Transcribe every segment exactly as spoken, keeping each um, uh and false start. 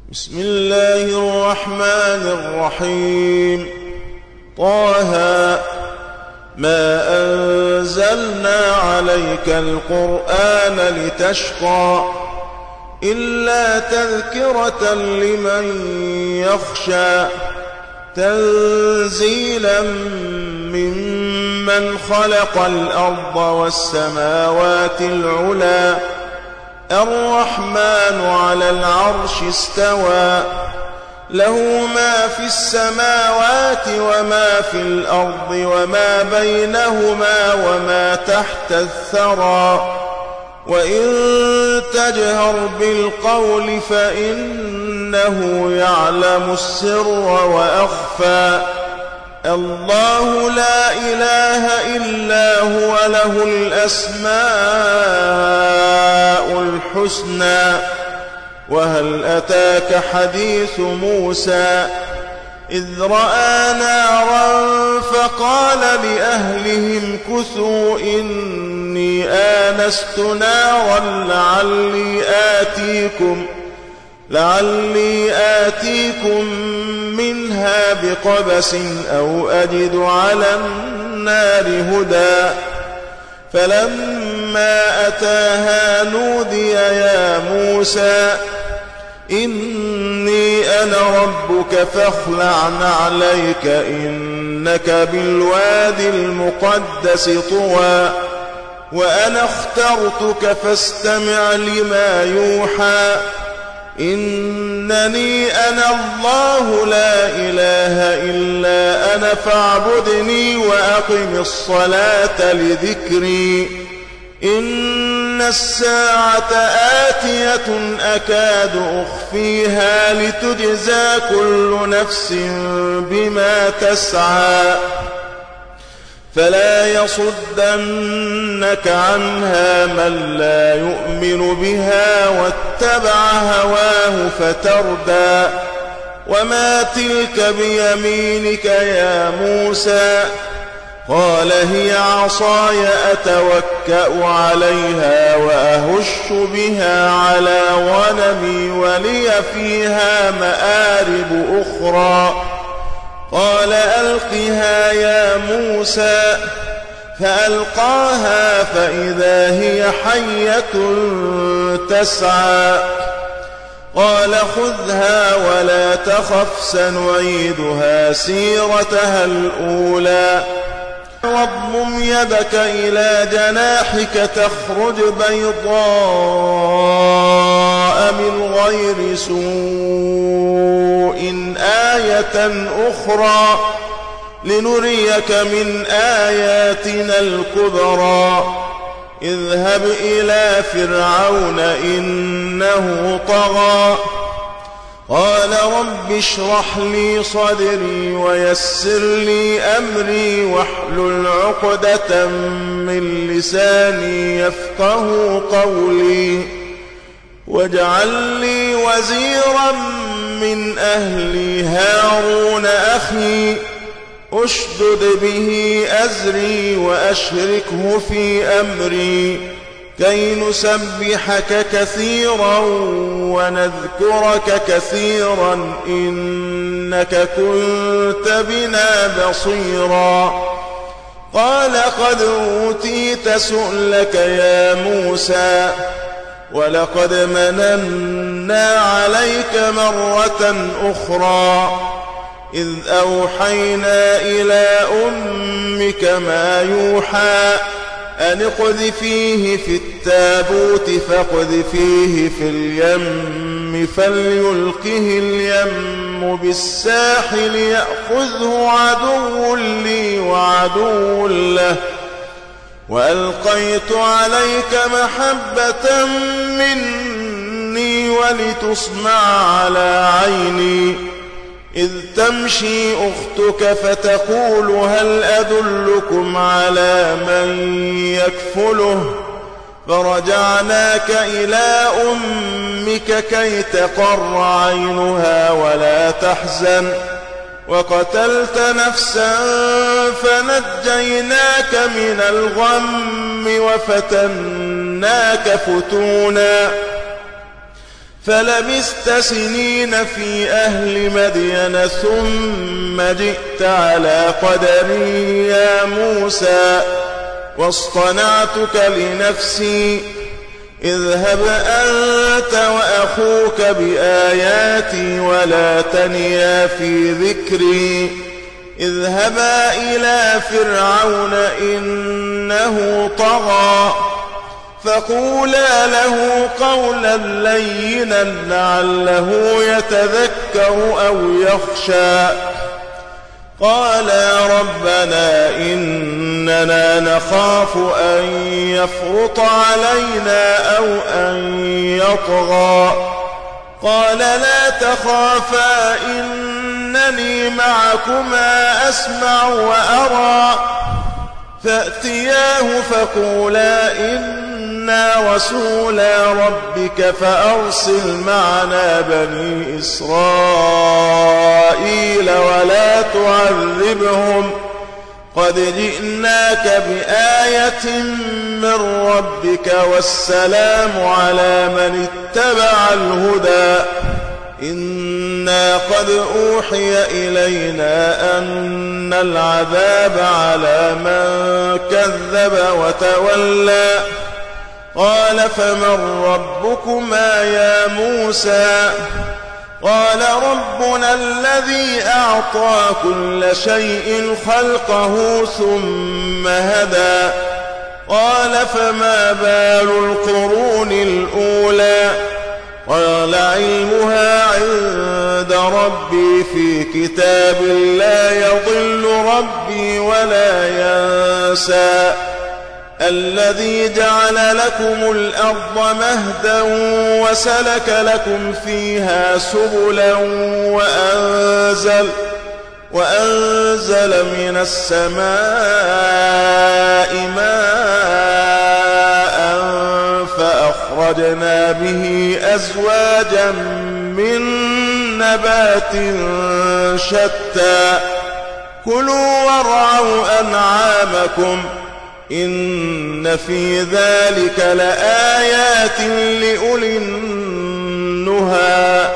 بسم الله الرحمن الرحيم. طه ما أنزلنا عليك القرآن لتشقى إلا تذكرة لمن يخشى تنزيلا ممن خلق الأرض والسماوات العلى الرحمن على العرش استوى له ما في السماوات وما في الأرض وما بينهما وما تحت الثرى وإن تجهر بالقول فإنه يعلم السر وأخفى الله لا إله إلا هو له الأسماء الحسنى وهل أتاك حديث موسى إذ رأى نارا فقال لأهلهم كثوا إني آنست نارا لعلي آتيكم لعلي آتيكم منها بقبس أو أجد على النار هدى فلما أتاها نودي يا موسى إني أنا ربك فاخلع نعليك إنك بالوادي المقدس طوى وأنا اخترتك فاستمع لما يوحى إنني أنا الله لا إله إلا أنا فاعبدني وأقم الصلاة لذكري إن الساعة آتية أكاد أخفيها لتجزى كل نفس بما تسعى فلا يصدنك عنها من لا يؤمن بها واتبع هواه فتردى وما تلك بيمينك يا موسى قال هي عصاي أتوكأ عليها وأهش بها على غنمي ولي فيها مآرب أخرى قال ألقها يا موسى فألقاها فإذا هي حية تسعى قال خذها ولا تخف سنعيدها سيرتها الأولى واضمم يدك إلى جناحك تخرج بيضاء من غير سوء آية أخرى لنريك من آياتنا الكبرى اذهب إلى فرعون إنه طغى قال رب اشرح لي صدري ويسر لي أمري واحلل عقدة من لساني يفقه قولي واجعل لي وزيرا من أهلي هارون أخي أشدد به أزري وأشركه في أمري كي نسبحك كثيرا ونذكرك كثيرا إنك كنت بنا بصيرا قال قد أوتيت سؤلك يا موسى ولقد مننا عليك مرة أخرى إذ أوحينا إلى أمك ما يوحى أن اقذفيه في التابوت فاقذفيه في اليم فليلقه اليم بالساحل يأخذه عدو لي وعدو له وألقيت عليك محبة مني ولتصنع على عيني إذ تمشي أختك فتقول هل أدلكم على من يكفله فرجعناك إلى أمك كي تقر عينها ولا تحزن وقتلت نفسا فنجيناك من الغم وفتناك فتونا فلبثت سنين في أهل مدين ثم جئت على قدري يا موسى واصطنعتك لنفسي اذهب أنت وأخوك بآياتي ولا تنيا في ذكري اذهبا إلى فرعون إنه طغى فقولا له قولا لينا لعله يتذكر أو يخشى قالا ربنا إننا نخاف أن يفرط علينا أو أن يطغى قال لا تخافا إنني معكما أسمع وأرى فأتياه فقولا إنا رسولا ربك فأرسل معنا بني إسرائيل ولا تعذبهم قد جئناك بآية من ربك والسلام على من اتبع الهدى إنا قد أوحي إلينا أن العذاب على من كذب وتولى قال فمن ربكما يا موسى قال ربنا الذي أعطى كل شيء خلقه ثم هدى قال فما بال القرون الأولى قال علمها عند ربي في كتاب لا يضل ربي ولا ينسى الذي جعل لكم الأرض مهدا وسلك لكم فيها سبلا وأنزل, وأنزل من السماء ماء فأخرجنا به أزواجا من نبات شتى كلوا وارعوا أنعامكم إن في ذلك لآيات لأولي النهى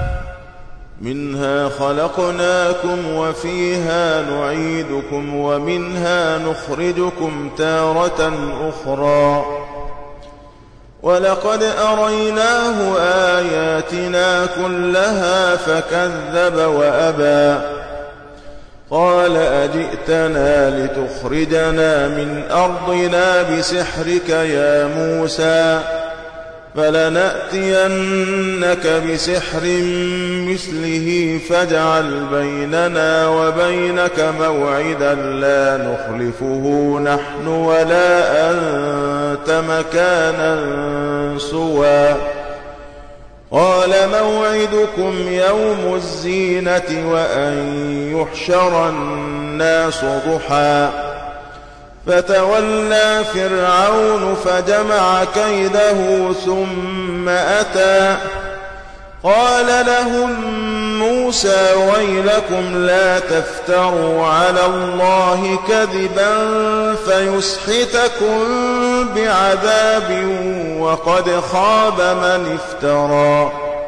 منها خلقناكم وفيها نعيدكم ومنها نخرجكم تارة أخرى ولقد أريناه آياتنا كلها فكذب وأبى قال أجئتنا لتخرجنا من أرضنا بسحرك يا موسى فلنأتينك بسحر مثله فاجعل بيننا وبينك موعدا لا نخلفه نحن ولا أنت مكانا سوى قال موعدكم يوم الزينة وأن يحشر الناس ضحى فتولى فرعون فجمع كيده ثم أتى قال لهم موسى ويلكم لا تفتروا على الله كذبا فيسحتكم بعذاب وقد خاب من افترى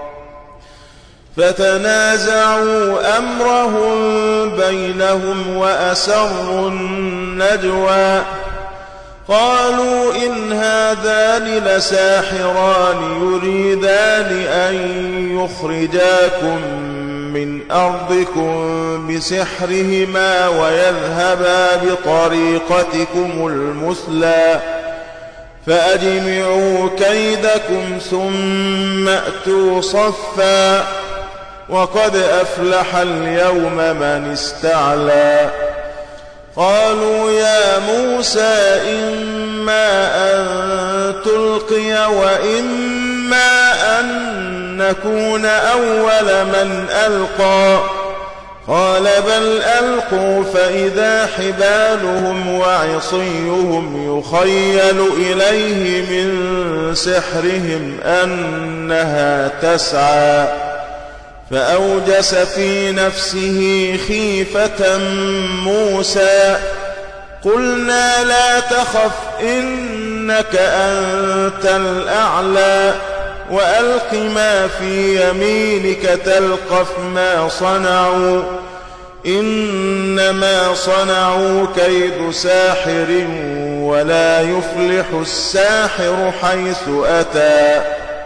فتنازعوا أمرهم بينهم وأسروا النجوى قالوا إن هذان لساحران يريدان أن يخرجاكم من أرضكم بسحرهما ويذهبا بطريقتكم المثلى فأجمعوا كيدكم ثم أتوا صفا وقد أفلح اليوم من استعلى قالوا يا موسى إما أن تلقي وإما أن نكون أول من ألقى قال بل ألقوا فإذا حبالهم وعصيهم يخيل إليه من سحرهم أنها تسعى فأوجس في نفسه خيفة موسى قلنا لا تخف إنك أنت الأعلى وألق ما في يمينك تلقف ما صنعوا إنما صنعوا كيد ساحر ولا يفلح الساحر حيث أتى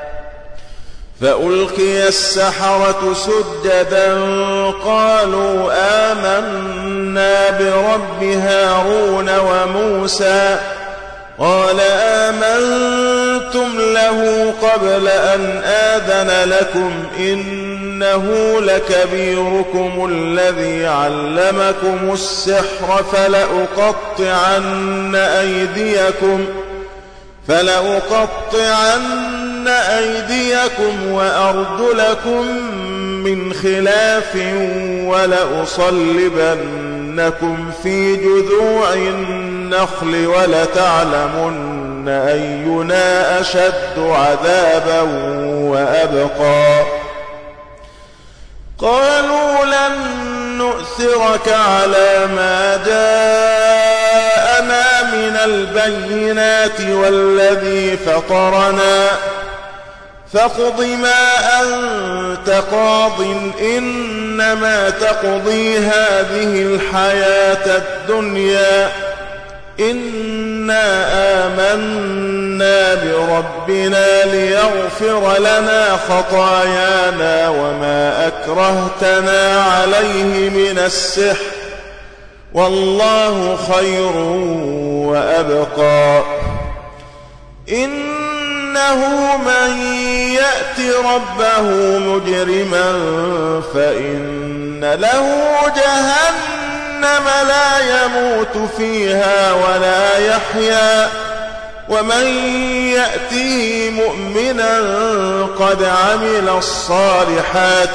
فألقي السحرة سجدا قالوا آمنا برب هارون وموسى قال آمنتم له قبل أن آذن لكم إنه لكبيركم الذي علمكم السحر فلأقطعن أيديكم فلأقطعن أيديكم وأرجلكم من خلاف ولأصلبنكم في جذوع النخل ولتعلمن أينا أشد عذابا وأبقى قالوا لن نؤثرك على ما جاءنا من البينات والذي فطرنا فاقض ما أنت قاض إنما تقضي هذه الحياة الدنيا إنا آمنا بربنا ليغفر لنا خطايانا وما أكرهتنا عليه من السحر والله خير وأبقى إنه من يأت ربه مجرما فإن له جهنم لا يموت فيها ولا يحيا ومن يأته مؤمنا قد عمل الصالحات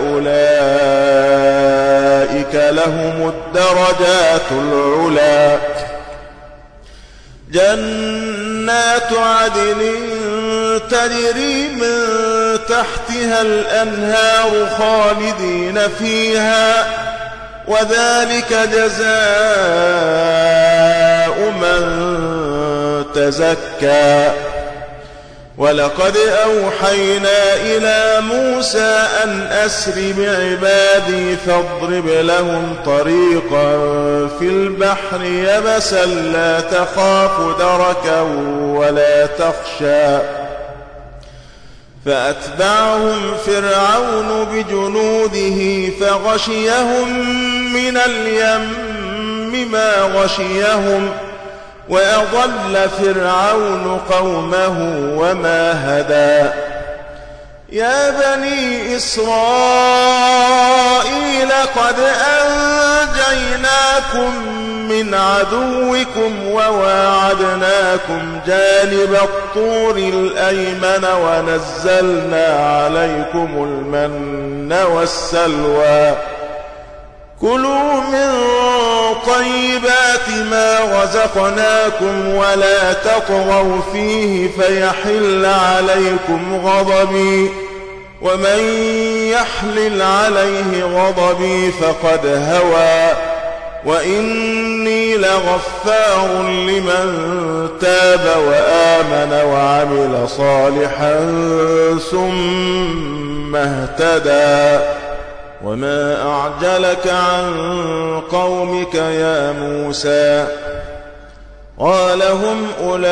فأولئك لهم الدرجات العلى جنات عدن تجري من تحتها الأنهار خالدين فيها وذلك جزاء من تزكى ولقد أوحينا إلى موسى أن أسر بعبادي فاضرب لهم طريقا في البحر يبسا لا تخاف دركا ولا تخشى فأتبعهم فرعون بجنوده فغشيهم من اليم ما غشيهم وأضل فرعون قومه وما هدى يا بني إسرائيل قد أنجيناكم من عدوكم وواعدناكم جانب الطور الأيمن ونزلنا عليكم المن والسلوى كلوا من طيبات ما رزقناكم ولا تطغوا فيه فيحل عليكم غضبي ومن يحلل عليه غضبي فقد هوى وإني لغفار لمن تاب وآمن وعمل صالحا ثم اهتدى وما أعجلك عن قومك يا موسى قال هم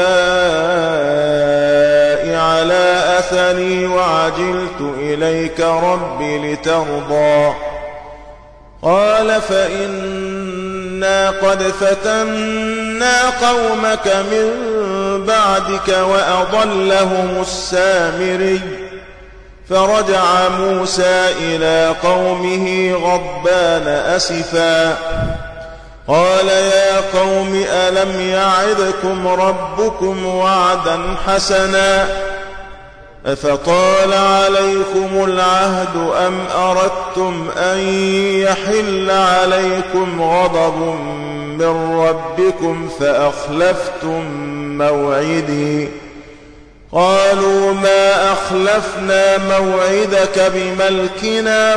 أولئك على أثري وعجلت إليك رب لترضى قال فإنا قد فتنا قومك من بعدك وأضلهم السامري فرجع موسى إلى قومه غضبان أسفا قال يا قوم ألم يعدكم ربكم وعدا حسنا أفطال عليكم العهد أم أردتم أن يحل عليكم غضب من ربكم فأخلفتم موعدي قالوا ما أخلفنا موعدك بملكنا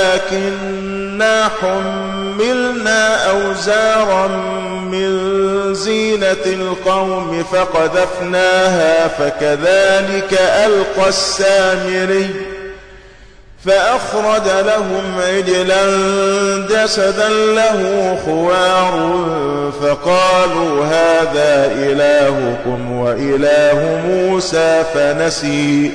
ولكننا حملنا أوزارا من زينة القوم فقذفناها فكذلك ألقى السامري فأخرج لهم عجلا جسدا له خوار فقالوا هذا إلهكم وإله موسى فنسي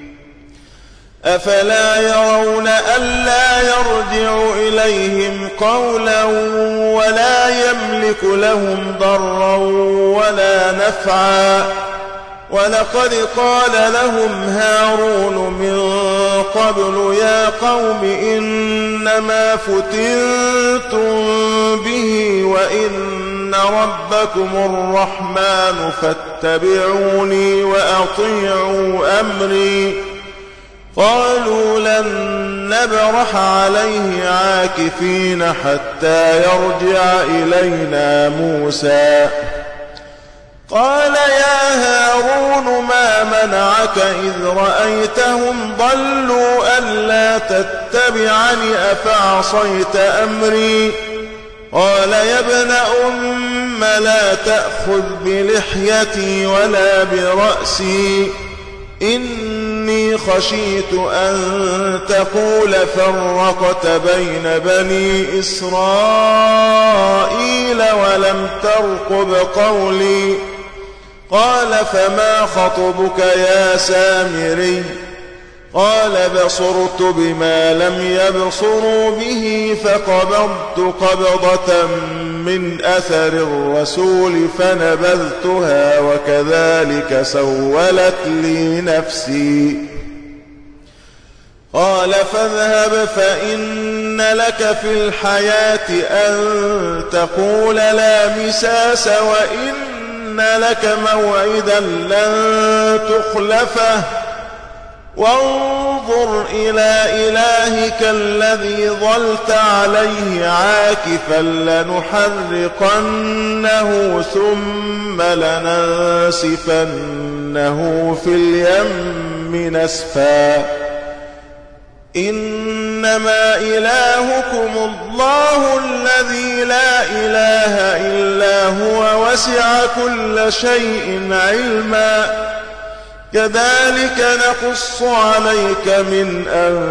أفلا يرون ألا يرجع إليهم قولا ولا يملك لهم ضرا ولا نفعا ولقد قال لهم هارون من قبل يا قوم إنما فتنتم به وإن ربكم الرحمن فاتبعوني وأطيعوا أمري قالوا لن نبرح عليه عاكفين حتى يرجع إلينا موسى قال يا هارون ما منعك إذ رأيتهم ضلوا ألا تتبعني أفعصيت أمري قال يا ابن أم لا تأخذ بلحيتي ولا برأسي إني خشيت أن تقول فرقت بين بني إسرائيل ولم ترقب قولي قال فما خطبك يا سامري قال بصرت بما لم يبصروا به فقبضت قبضة من أثر الرسول فنبذتها وكذلك سولت لي نفسي قال فاذهب فإن لك في الحياة أن تقول لا مساس وإن لك موعدا لن تخلفه وانظر إلى إلهك الذي ظلت عليه عاكفا لنحرقنه ثم لننسفنه في اليم نسفا إنما إلهكم الله الذي لا إله إلا هو وسع كل شيء علما كذلك نقص عليك من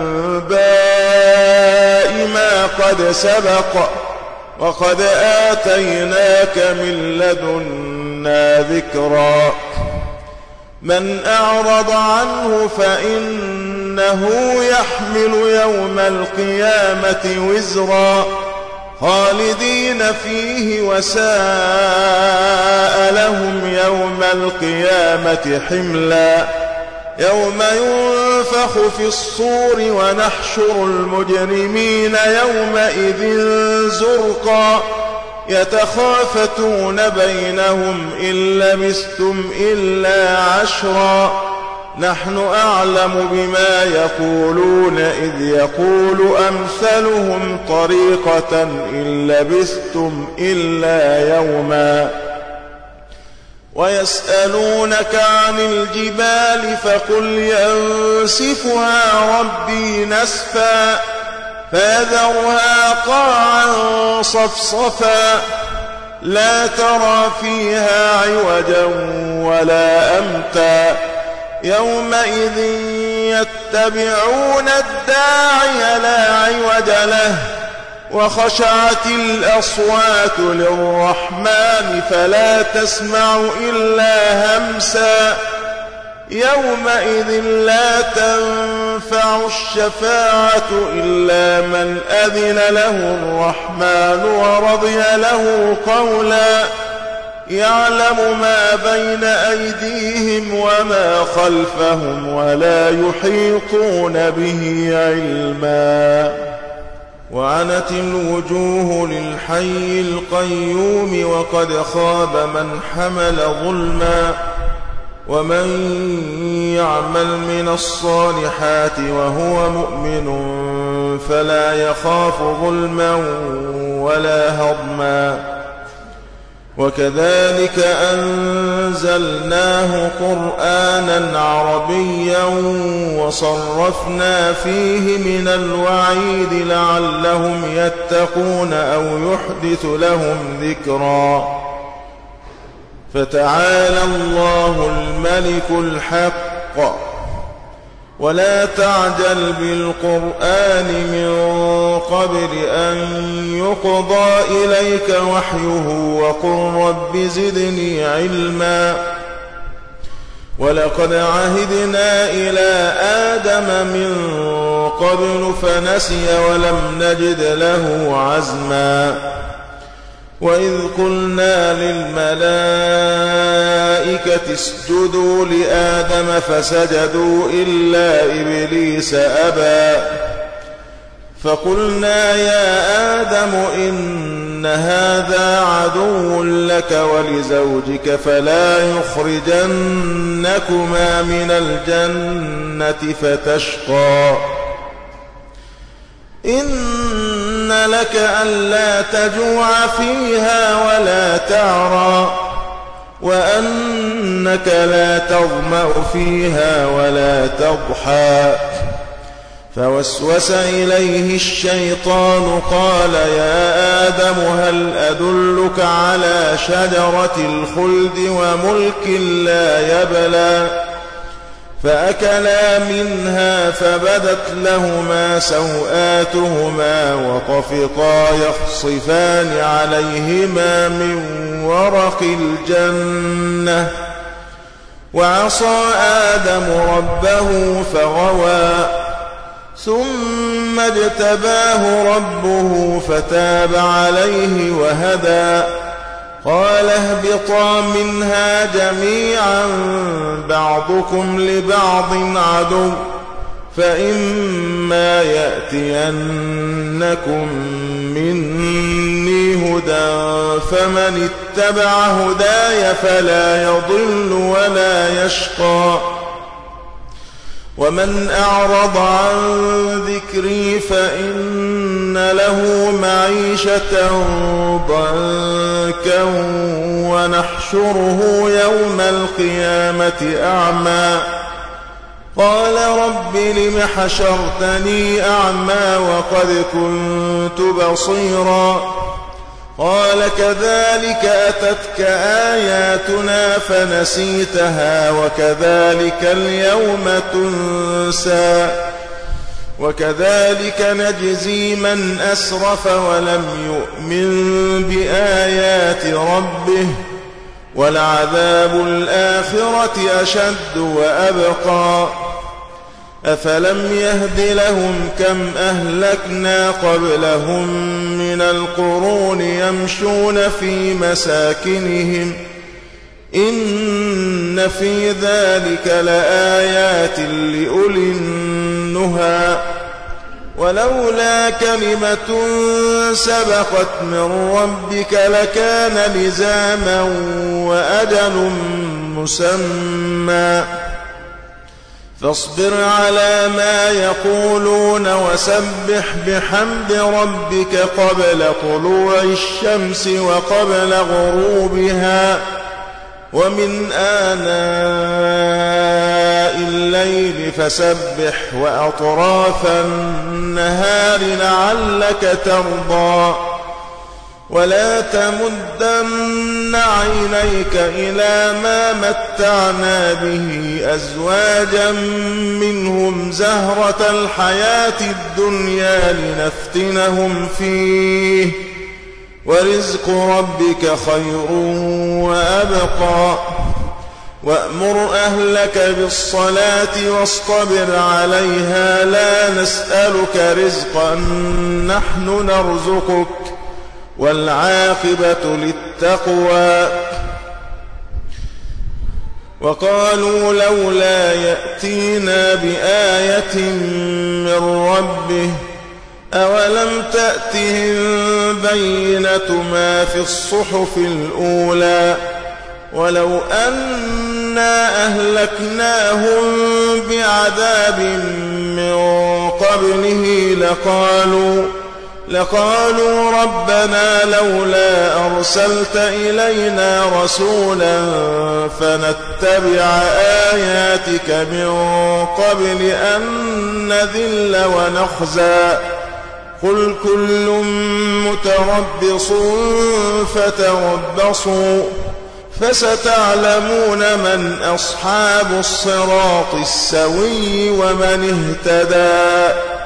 أنباء ما قد سبق وقد آتيناك من لدنا ذكرا من أعرض عنه فإنه يحمل يوم القيامة وزرا خالدين فيه وساء لهم يوم القيامة حملا يوم ينفخ في الصور ونحشر المجرمين يومئذ زرقا يتخافتون بينهم إن لبثتم إلا عشرا نحن أعلم بما يقولون إذ يقول أمثلهم طريقة إن لبثتم إلا يوما ويسألونك عن الجبال فقل ينسفها ربي نسفا فيذرها قاعا صفصفا لا ترى فيها عوجا ولا أمتا يومئذ يتبعون الداعي لا عوج له وخشعت الأصوات للرحمن فلا تسمع إلا همسا يومئذ لا تنفع الشفاعة إلا من أذن له الرحمن ورضي له قولا يعلم ما بين أيديهم وما خلفهم ولا يحيطون به علما وعنت الوجوه للحي القيوم وقد خاب من حمل ظلما ومن يعمل من الصالحات وهو مؤمن فلا يخاف ظلما ولا هضما وكذلك أنزلناه قرآنا عربيا وصرفنا فيه من الوعيد لعلهم يتقون أو يحدث لهم ذكرا فتعالى الله الملك الحق ولا تعجل بالقرآن من قبل أن يقضى إليك وحيه وقل رب زدني علما ولقد عهدنا إلى آدم من قبل فنسي ولم نجد له عزما وإذ قلنا للملائكة اسجدوا لآدم فسجدوا إلا إبليس أبى فقلنا يا آدم إن هذا عدو لك ولزوجك فلا يخرجنكما من الجنة فتشقى إن لك ألا تجوع فيها ولا تعرى وأنك لا تظمأ فيها ولا تضحى فوسوس إليه الشيطان قال يا آدم هل أدلك على شجرة الخلد وملك لا يبلى فأكلا منها فبدت لهما سوآتهما وطفقا يخصفان عليهما من ورق الجنة وعصى آدم ربه فغوى ثم اجتباه ربه فتاب عليه وهدى قال اهبطا منها جميعا بعضكم لبعض عدو فإما يأتينكم مني هدى فمن اتبع هداي فلا يضل ولا يشقى ومن أعرض عن ذكري فإن له معيشة ضنكا ونحشره يوم القيامة أعمى قال رب لم حشرتني أعمى وقد كنت بصيرا قال كذلك أتتك آياتنا فنسيتها وكذلك اليوم تنسى وكذلك نجزي من أسرف ولم يؤمن بآيات ربه ولعذاب الآخرة أشد وأبقى أفلم يهد لهم كم أهلكنا قبلهم من القرون يمشون في مساكنهم إن في ذلك لآيات لأولي النهى ولولا كلمة سبقت من ربك لكان لزاما وأجل مسمى فاصبر على ما يقولون وسبح بحمد ربك قبل طلوع الشمس وقبل غروبها ومن آناء الليل فسبح وأطراف النهار لعلك ترضى ولا تمدن عينيك إلى ما متعنا به أزواجا منهم زهرة الحياة الدنيا لنفتنهم فيه ورزق ربك خير وأبقى وأمر أهلك بالصلاة واصطبر عليها لا نسألك رزقا نحن نرزقك والعاقبة للتقوى وقالوا لولا يأتينا بآية من ربه أولم تأتهم بينة ما في الصحف الأولى ولو أنا أهلكناهم بعذاب من قبله لقالوا لقالوا ربنا لولا أرسلت إلينا رسولا فنتبع آياتك من قبل أن نذل ونخزى قل كل متربص فتربصوا فستعلمون من أصحاب الصراط السوي ومن اهتدى.